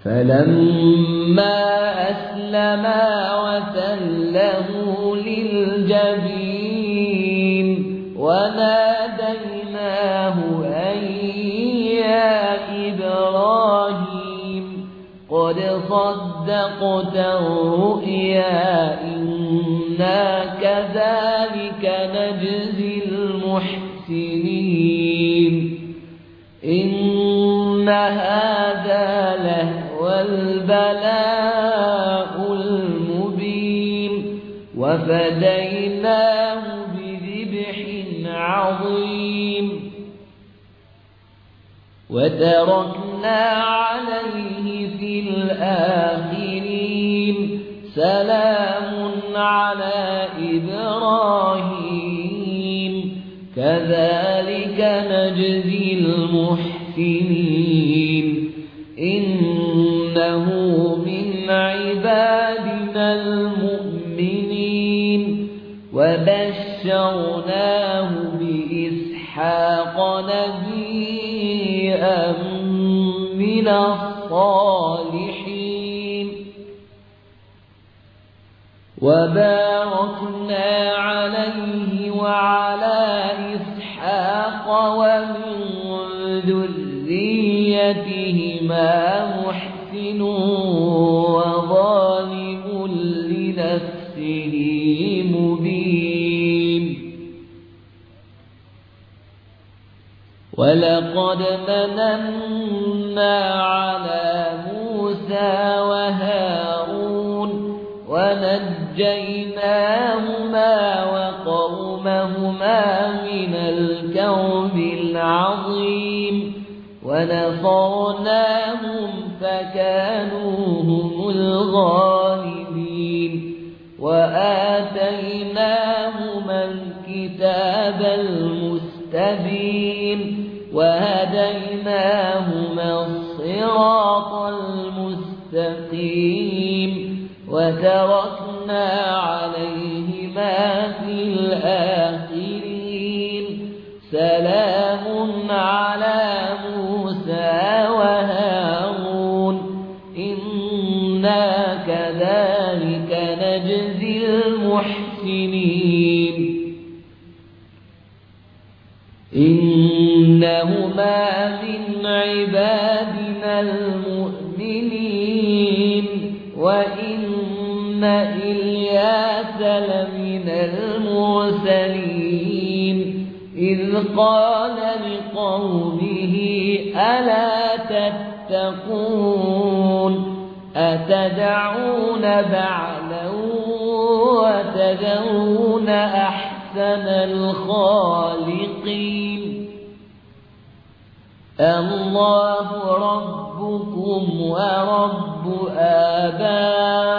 فلما أسلما وتله للجبين وناديناه أن يا إبراهيم قد صدقت الرؤيا إنا كذلك نجزي المحسنين إن هذا لهو البلاء المبين وفديناه بذبح عظيم وتركنا عليه في الآخرين سلام على إبراهيم كذلك نجزي المحسنين إنه من عبادنا المؤمنين وبشرناه بإسحاق نبيا من الصالحين وباركنا عليه وعلى إسحاق ومن ذريتهما محسن وظالم لنفسه مبين ولقد مننا على موسى وهارون ونجيناهما وقومهما من الكرب العظيم ونصرناهم فكانوا هم الغالبين وآتيناهما الكتاب المستبين وهديناهما الصراط المستقيم وتركنا عليهما في الآخرين سلام على موسى وهارون إنا كذلك نجزي المحسنين إنهما من عبادنا المؤمنين وإن إلياس لمن المرسلين إذ قال لقومه ألا تتقون أتدعون بعلا وتذرون أحسن الخالقين الله ربكم ورب آبائكم